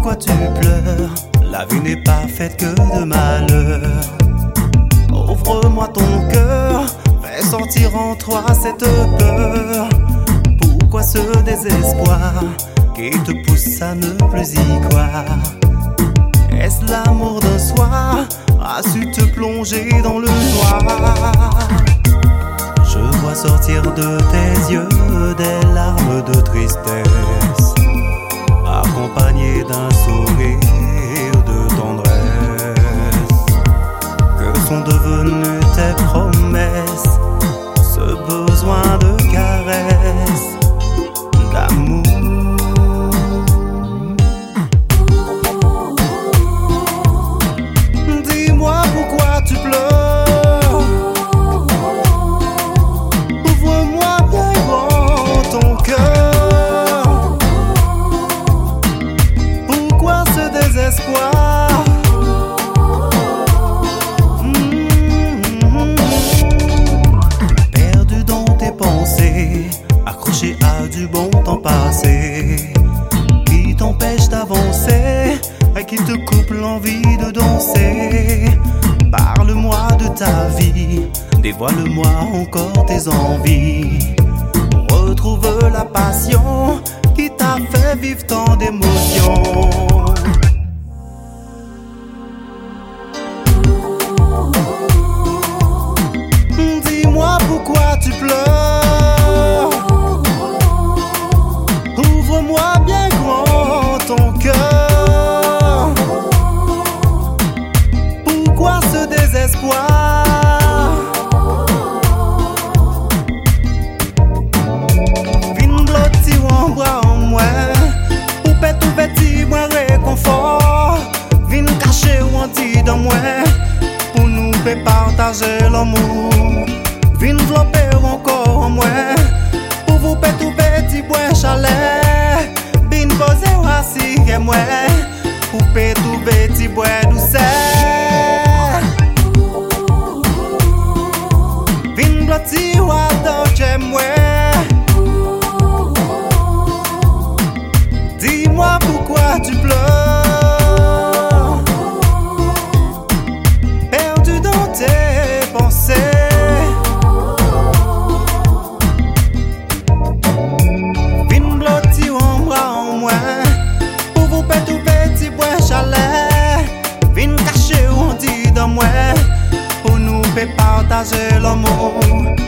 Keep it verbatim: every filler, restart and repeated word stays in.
pourquoi tu pleures? La vie n'est pas faite que de malheur. Ouvre-moi ton cœur, fais sortir en toi cette peur. Pourquoi ce désespoir qui te pousse à ne plus y croire? Est-ce l'amour d'un soir a su te plonger dans le noir? Je vois sortir de tes yeux des larmes de tristesse, accompagnées d'un sourire de tendresse. Que sont devenues tes promesses, ce besoin de caresses, d'amour? Dis-moi pourquoi tu pleures. Ouvre-moi bien grand ton cœur. Pourquoi ce désespoir? Mmh. Perdu dans tes pensées, accroché à du bon temps passé, qui t'empêche d'avancer et qui te coupe l'envie de danser. Parle-moi de ta vie, dévoile-moi encore tes envies. Retrouve la passion qui t'a fait vivre tant d'émotions. Dis-moi pourquoi tu pleures. Ouvre-moi bien grand ton cœur. Pourquoi ce désespoir? Vin blotti en bras en moi, pour pète ou petit moi réconfort. Vin cacher ou anti dans moi, pour nous faire partager l'amour. Vin flopper encore en moi, pour vous pète ou petit bois chalet. Vin poser ou assis et moi, pour pète ou petit bois douceur. Vin blotti ou adore j'aime moi. Dis-moi pourquoi tu pleures. Perdu dans tes pensées. Vin blotti ou en bras en moi, pour vous pète ou petit bois chalet. Vin cacher ou on dit dans moi, pour nous faire partager l'amour.